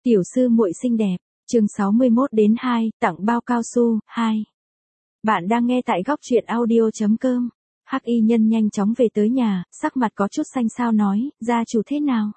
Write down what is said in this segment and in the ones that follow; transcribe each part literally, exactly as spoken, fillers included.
Tiểu sư muội xinh đẹp, chương sáu mươi mốt đến hai, tặng bao cao su, hai. Bạn đang nghe tại góc truyện audio chấm com. Hắc y nhân nhanh chóng về tới nhà, sắc mặt có chút xanh xao nói, gia chủ thế nào?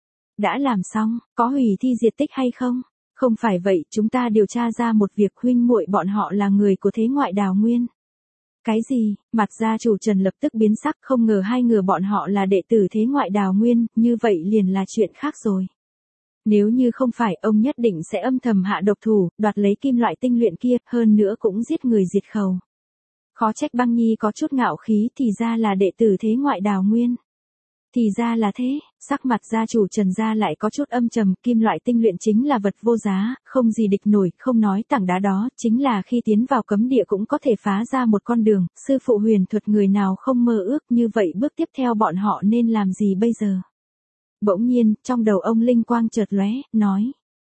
Đã làm xong, có hủy thi diệt tích hay không? Không phải vậy, chúng ta điều tra ra một việc, huynh muội bọn họ là người của thế ngoại Đào Nguyên. Cái gì? Mặt gia chủ Trần lập tức biến sắc, không ngờ hai người bọn họ là đệ tử thế ngoại Đào Nguyên, như vậy liền là chuyện khác rồi. Nếu như không phải, ông nhất định sẽ âm thầm hạ độc thủ, đoạt lấy kim loại tinh luyện kia, hơn nữa cũng giết người diệt khẩu. Khó trách Băng Nhi có chút ngạo khí, thì ra là đệ tử thế ngoại Đào Nguyên. Thì ra là thế, sắc mặt gia chủ Trần gia lại có chút âm trầm, kim loại tinh luyện chính là vật vô giá, không gì địch nổi, không nói tảng đá đó, chính là khi tiến vào cấm địa cũng có thể phá ra một con đường, sư phụ huyền thuật người nào không mơ ước, như vậy bước tiếp theo bọn họ nên làm gì bây giờ? Bỗng nhiên, trong đầu ông linh quang chợt lóe, nói.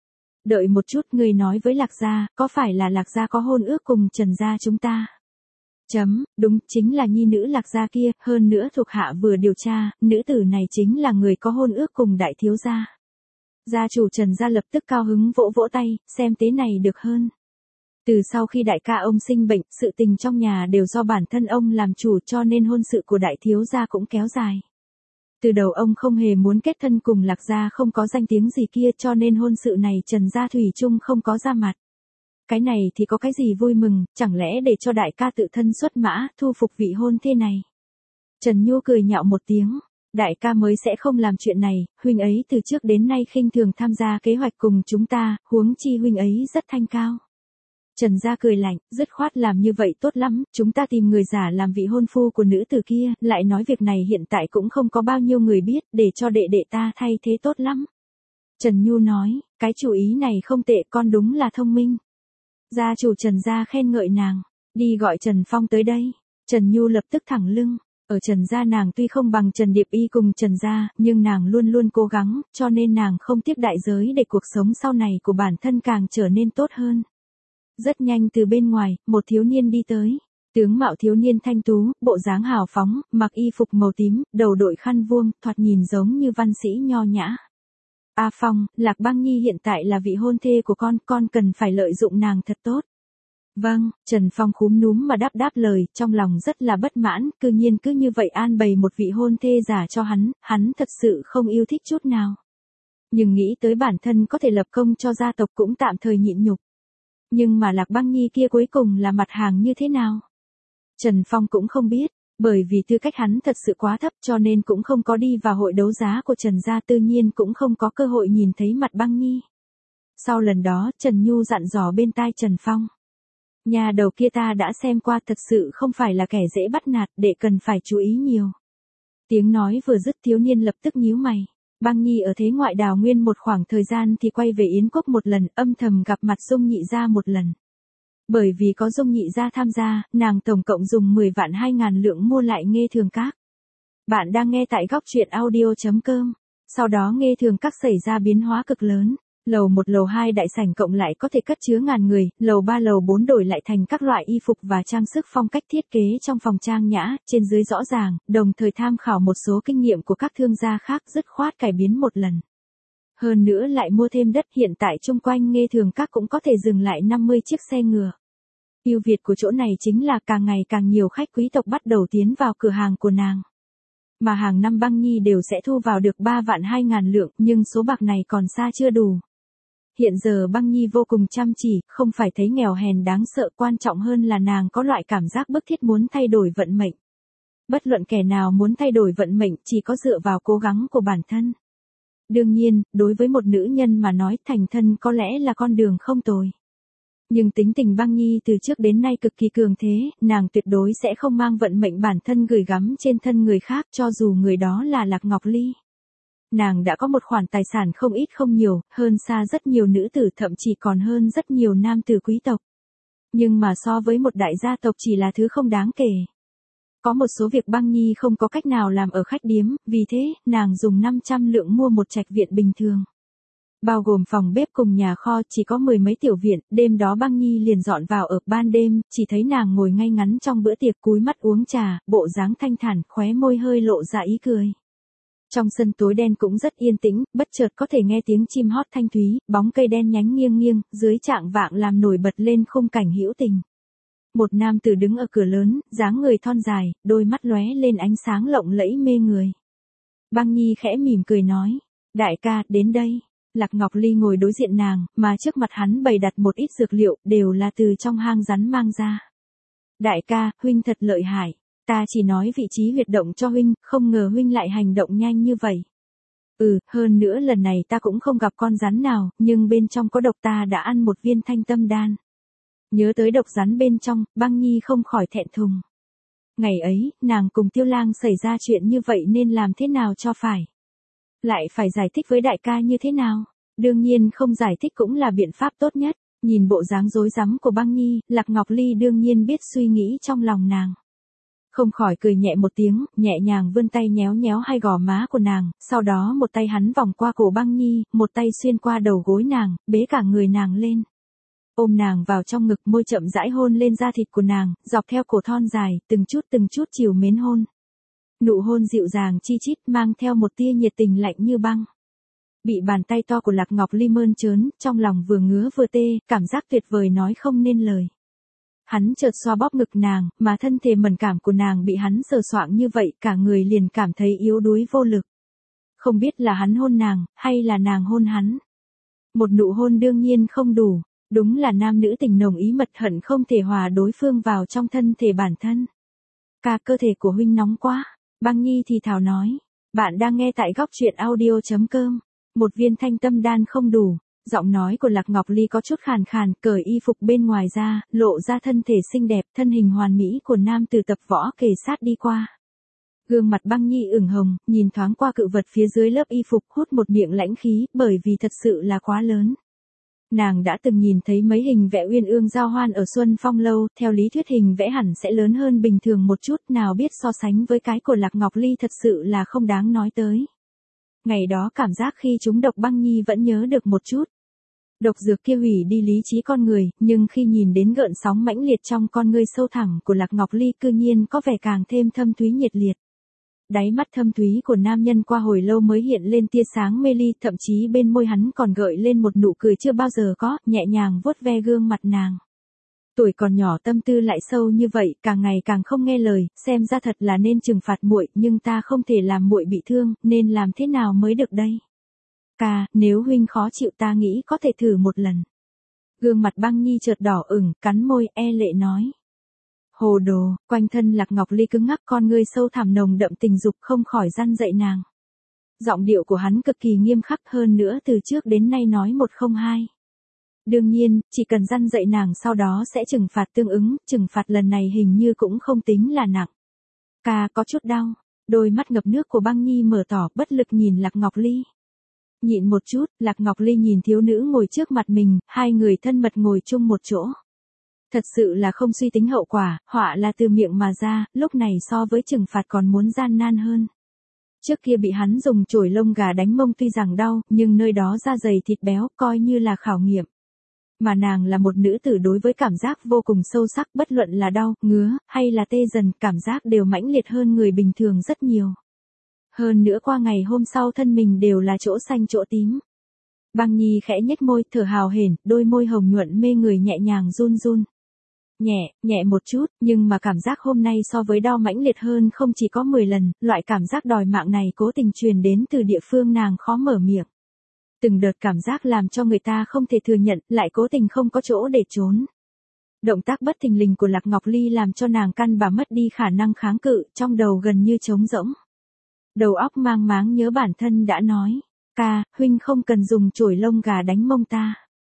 Đợi một chút, người nói với Lạc Gia, có phải là Lạc Gia có hôn ước cùng Trần gia chúng ta? Chấm, đúng, chính là nhi nữ Lạc Gia kia, hơn nữa thuộc hạ vừa điều tra, nữ tử này chính là người có hôn ước cùng đại thiếu gia. Gia chủ Trần gia lập tức cao hứng vỗ vỗ tay, xem thế này được hơn. Từ sau khi đại ca ông sinh bệnh, sự tình trong nhà đều do bản thân ông làm chủ, cho nên hôn sự của đại thiếu gia cũng kéo dài. Từ đầu ông không hề muốn kết thân cùng Lạc Gia không có danh tiếng gì kia, cho nên hôn sự này Trần gia thủy chung không có ra mặt. Cái này thì có cái gì vui mừng, chẳng lẽ để cho đại ca tự thân xuất mã, thu phục vị hôn thê này. Trần Nhu cười nhạo một tiếng, đại ca mới sẽ không làm chuyện này, huynh ấy từ trước đến nay khinh thường tham gia kế hoạch cùng chúng ta, huống chi huynh ấy rất thanh cao. Trần gia cười lạnh, dứt khoát làm như vậy tốt lắm, chúng ta tìm người giả làm vị hôn phu của nữ tử kia, lại nói việc này hiện tại cũng không có bao nhiêu người biết, để cho đệ đệ ta thay thế tốt lắm. Trần Nhu nói, cái chủ ý này không tệ, con đúng là thông minh. Gia chủ Trần gia khen ngợi nàng, đi gọi Trần Phong tới đây. Trần Nhu lập tức thẳng lưng, ở Trần gia nàng tuy không bằng Trần Điệp Y cùng Trần gia, nhưng nàng luôn luôn cố gắng, cho nên nàng không tiếc đại giới để cuộc sống sau này của bản thân càng trở nên tốt hơn. Rất nhanh từ bên ngoài, một thiếu niên đi tới. Tướng mạo thiếu niên thanh tú, bộ dáng hào phóng, mặc y phục màu tím, đầu đội khăn vuông, thoạt nhìn giống như văn sĩ nho nhã. A Phong, Lạc Băng Nhi hiện tại là vị hôn thê của con, con cần phải lợi dụng nàng thật tốt. Vâng, Trần Phong khúm núm mà đáp đáp lời, trong lòng rất là bất mãn, cư nhiên cứ như vậy an bày một vị hôn thê giả cho hắn, hắn thật sự không yêu thích chút nào. Nhưng nghĩ tới bản thân có thể lập công cho gia tộc cũng tạm thời nhịn nhục. Nhưng mà Lạc Băng Nhi kia cuối cùng là mặt hàng như thế nào? Trần Phong cũng không biết, bởi vì tư cách hắn thật sự quá thấp cho nên cũng không có đi vào hội đấu giá của Trần gia, tự nhiên cũng không có cơ hội nhìn thấy mặt Băng Nhi. Sau lần đó, Trần Nhu dặn dò bên tai Trần Phong. Nhà đầu kia ta đã xem qua, thật sự không phải là kẻ dễ bắt nạt, để cần phải chú ý nhiều. Tiếng nói vừa dứt, thiếu niên lập tức nhíu mày. Băng Nhi ở thế ngoại Đào Nguyên một khoảng thời gian thì quay về Yến Quốc một lần, âm thầm gặp mặt Dung Nhị gia một lần. Bởi vì có Dung Nhị gia tham gia, nàng tổng cộng dùng mười vạn hai ngàn lượng mua lại Nghê Thường Các. Bạn đang nghe tại góc truyện audio chấm com. Sau đó Nghê Thường Các xảy ra biến hóa cực lớn. Lầu một lầu hai đại sảnh cộng lại có thể cất chứa ngàn người, lầu ba lầu bốn đổi lại thành các loại y phục và trang sức phong cách thiết kế trong phòng trang nhã, trên dưới rõ ràng, đồng thời tham khảo một số kinh nghiệm của các thương gia khác, dứt khoát cải biến một lần. Hơn nữa lại mua thêm đất, hiện tại chung quanh Nghê Thường Các cũng có thể dừng lại năm mươi chiếc xe ngựa. Ưu việt của chỗ này chính là càng ngày càng nhiều khách quý tộc bắt đầu tiến vào cửa hàng của nàng. Mà hàng năm Băng Nhi đều sẽ thu vào được ba vạn hai ngàn lượng, nhưng số bạc này còn xa chưa đủ. Hiện giờ Băng Nhi vô cùng chăm chỉ, không phải thấy nghèo hèn đáng sợ, quan trọng hơn là nàng có loại cảm giác bức thiết muốn thay đổi vận mệnh. Bất luận kẻ nào muốn thay đổi vận mệnh chỉ có dựa vào cố gắng của bản thân. Đương nhiên, đối với một nữ nhân mà nói, thành thân có lẽ là con đường không tồi. Nhưng tính tình Băng Nhi từ trước đến nay cực kỳ cường thế, nàng tuyệt đối sẽ không mang vận mệnh bản thân gửi gắm trên thân người khác, cho dù người đó là Lạc Ngọc Ly. Nàng đã có một khoản tài sản không ít không nhiều, hơn xa rất nhiều nữ tử, thậm chí còn hơn rất nhiều nam tử quý tộc. Nhưng mà so với một đại gia tộc chỉ là thứ không đáng kể. Có một số việc Băng Nhi không có cách nào làm ở khách điếm, vì thế, nàng dùng năm trăm lượng mua một trạch viện bình thường. Bao gồm phòng bếp cùng nhà kho, chỉ có mười mấy tiểu viện, đêm đó Băng Nhi liền dọn vào ở. Ban đêm, chỉ thấy nàng ngồi ngay ngắn trong bữa tiệc, cúi mắt uống trà, bộ dáng thanh thản, khóe môi hơi lộ ra ý cười. Trong sân tối đen cũng rất yên tĩnh, bất chợt có thể nghe tiếng chim hót thanh thúy, bóng cây đen nhánh nghiêng nghiêng, dưới trạng vạng làm nổi bật lên khung cảnh hữu tình. Một nam tử đứng ở cửa lớn, dáng người thon dài, đôi mắt lóe lên ánh sáng lộng lẫy mê người. Băng Nhi khẽ mỉm cười nói, đại ca, đến đây. Lạc Ngọc Ly ngồi đối diện nàng, mà trước mặt hắn bày đặt một ít dược liệu, đều là từ trong hang rắn mang ra. Đại ca, huynh thật lợi hại. Ta chỉ nói vị trí huyệt động cho huynh, không ngờ huynh lại hành động nhanh như vậy. Ừ, hơn nữa lần này ta cũng không gặp con rắn nào, nhưng bên trong có độc, ta đã ăn một viên thanh tâm đan. Nhớ tới độc rắn bên trong, Băng Nhi không khỏi thẹn thùng. Ngày ấy, nàng cùng Tiêu Lang xảy ra chuyện như vậy nên làm thế nào cho phải? Lại phải giải thích với đại ca như thế nào? Đương nhiên không giải thích cũng là biện pháp tốt nhất. Nhìn bộ dáng rối rắm của Băng Nhi, Lạc Ngọc Ly đương nhiên biết suy nghĩ trong lòng nàng. Không khỏi cười nhẹ một tiếng, nhẹ nhàng vươn tay nhéo nhéo hai gò má của nàng, sau đó một tay hắn vòng qua cổ Băng Nhi, một tay xuyên qua đầu gối nàng, bế cả người nàng lên. Ôm nàng vào trong ngực, môi chậm rãi hôn lên da thịt của nàng, dọc theo cổ thon dài, từng chút từng chút chiều mến hôn. Nụ hôn dịu dàng chi chít mang theo một tia nhiệt tình lạnh như băng. Bị bàn tay to của Lạc Ngọc Ly mơn trớn, trong lòng vừa ngứa vừa tê, cảm giác tuyệt vời nói không nên lời. Hắn chợt xoa bóp ngực nàng, mà thân thể mẫn cảm của nàng bị hắn sờ soạng như vậy, cả người liền cảm thấy yếu đuối vô lực. Không biết là hắn hôn nàng, hay là nàng hôn hắn. Một nụ hôn đương nhiên không đủ, đúng là nam nữ tình nồng ý mật hận không thể hòa đối phương vào trong thân thể bản thân. Cả cơ thể của huynh nóng quá, Băng Nhi thì thào nói. Bạn đang nghe tại góc truyện audio chấm com. Một viên thanh tâm đan không đủ. Giọng nói của Lạc Ngọc Ly có chút khàn khàn, cởi y phục bên ngoài ra, lộ ra thân thể xinh đẹp, thân hình hoàn mỹ của nam tử tập võ kề sát đi qua. Gương mặt Băng Nhi ửng hồng, nhìn thoáng qua cự vật phía dưới lớp y phục, hút một miệng lãnh khí, bởi vì thật sự là quá lớn. Nàng đã từng nhìn thấy mấy hình vẽ uyên ương giao hoan ở Xuân Phong Lâu, theo lý thuyết hình vẽ hẳn sẽ lớn hơn bình thường một chút, nào biết so sánh với cái của Lạc Ngọc Ly thật sự là không đáng nói tới. Ngày đó cảm giác khi trúng độc Băng Nhi vẫn nhớ được một chút. Độc dược kia hủy đi lý trí con người, nhưng khi nhìn đến gợn sóng mãnh liệt trong con ngươi sâu thẳm của Lạc Ngọc Ly cư nhiên có vẻ càng thêm thâm thúy nhiệt liệt. Đáy mắt thâm thúy của nam nhân qua hồi lâu mới hiện lên tia sáng mê ly, thậm chí bên môi hắn còn gợi lên một nụ cười chưa bao giờ có, nhẹ nhàng vuốt ve gương mặt nàng. Tuổi còn nhỏ tâm tư lại sâu như vậy, càng ngày càng không nghe lời, xem ra thật là nên trừng phạt muội, nhưng ta không thể làm muội bị thương, nên làm thế nào mới được đây? Ca, nếu huynh khó chịu ta nghĩ có thể thử một lần. Gương mặt Băng Nhi chợt đỏ ửng, cắn môi, e lệ nói. Hồ đồ, quanh thân Lạc Ngọc Ly cứng ngắc, con ngươi sâu thẳm nồng đậm tình dục không khỏi răn dậy nàng. Giọng điệu của hắn cực kỳ nghiêm khắc, hơn nữa từ trước đến nay nói một không hai. Đương nhiên, chỉ cần răn dậy nàng sau đó sẽ trừng phạt tương ứng, trừng phạt lần này hình như cũng không tính là nặng. Ca có chút đau, đôi mắt ngập nước của Băng Nhi mở tỏ, bất lực nhìn Lạc Ngọc Ly. Nhịn một chút, Lạc Ngọc Ly nhìn thiếu nữ ngồi trước mặt mình, hai người thân mật ngồi chung một chỗ. Thật sự là không suy tính hậu quả, họa là từ miệng mà ra, lúc này so với trừng phạt còn muốn gian nan hơn. Trước kia bị hắn dùng chổi lông gà đánh mông tuy rằng đau, nhưng nơi đó da dày thịt béo, coi như là khảo nghiệm. Mà nàng là một nữ tử đối với cảm giác vô cùng sâu sắc, bất luận là đau, ngứa, hay là tê dần, cảm giác đều mãnh liệt hơn người bình thường rất nhiều. Hơn nữa qua ngày hôm sau thân mình đều là chỗ xanh chỗ tím. Băng Nhi khẽ nhếch môi, thở hào hển, đôi môi hồng nhuận mê người nhẹ nhàng run run. Nhẹ, nhẹ một chút, nhưng mà cảm giác hôm nay so với đau mãnh liệt hơn không chỉ có mười lần, loại cảm giác đòi mạng này cố tình truyền đến từ địa phương nàng khó mở miệng. Từng đợt cảm giác làm cho người ta không thể thừa nhận, lại cố tình không có chỗ để trốn. Động tác bất thình lình của Lạc Ngọc Ly làm cho nàng căn bà mất đi khả năng kháng cự, trong đầu gần như trống rỗng. Đầu óc mang máng nhớ bản thân đã nói, ca, huynh không cần dùng chổi lông gà đánh mông ta.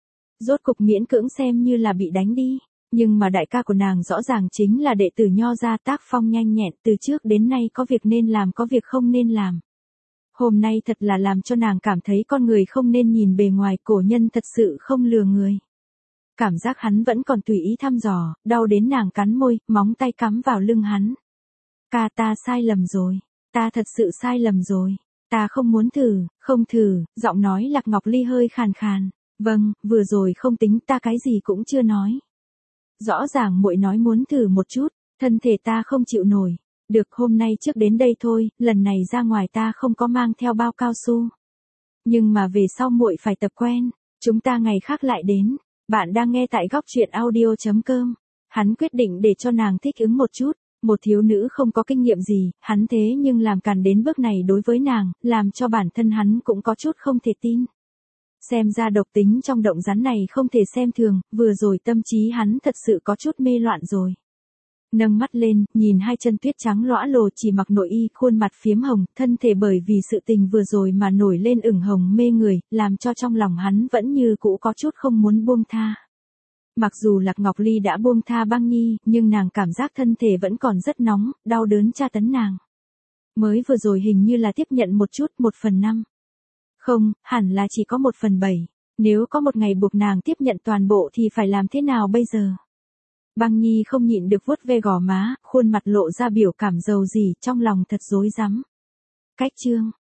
Rốt cục miễn cưỡng xem như là bị đánh đi, nhưng mà đại ca của nàng rõ ràng chính là đệ tử Nho gia, tác phong nhanh nhẹn, từ trước đến nay có việc nên làm có việc không nên làm. Hôm nay thật là làm cho nàng cảm thấy con người không nên nhìn bề ngoài, cổ nhân thật sự không lừa người. Cảm giác hắn vẫn còn tùy ý thăm dò, đau đến nàng cắn môi, móng tay cắm vào lưng hắn. Ca, ta sai lầm rồi. Ta thật sự sai lầm rồi. Ta không muốn thử, không thử, giọng nói Lạc Ngọc Ly hơi khàn khàn. Vâng, vừa rồi không tính, ta cái gì cũng chưa nói. Rõ ràng muội nói muốn thử một chút, thân thể ta không chịu nổi. Được, hôm nay trước đến đây thôi, lần này ra ngoài ta không có mang theo bao cao su. Nhưng mà về sau muội phải tập quen, chúng ta ngày khác lại đến. Bạn đang nghe tại góc truyện audio chấm com. Hắn quyết định để cho nàng thích ứng một chút, một thiếu nữ không có kinh nghiệm gì, hắn thế nhưng làm càn đến bước này đối với nàng, làm cho bản thân hắn cũng có chút không thể tin. Xem ra độc tính trong động rắn này không thể xem thường, vừa rồi tâm trí hắn thật sự có chút mê loạn rồi. Nâng mắt lên, nhìn hai chân tuyết trắng lõa lồ chỉ mặc nội y, khuôn mặt phiếm hồng, thân thể bởi vì sự tình vừa rồi mà nổi lên ửng hồng mê người, làm cho trong lòng hắn vẫn như cũ có chút không muốn buông tha. Mặc dù Lạc Ngọc Ly đã buông tha Băng Nhi, nhưng nàng cảm giác thân thể vẫn còn rất nóng, đau đớn tra tấn nàng. Mới vừa rồi hình như là tiếp nhận một chút, một phần năm. Không, hẳn là chỉ có một phần bảy. Nếu có một ngày buộc nàng tiếp nhận toàn bộ thì phải làm thế nào bây giờ? Băng Nhi không nhịn được vuốt ve gò má, khuôn mặt lộ ra biểu cảm dầu dỉ, trong lòng thật rối rắm. Cách chương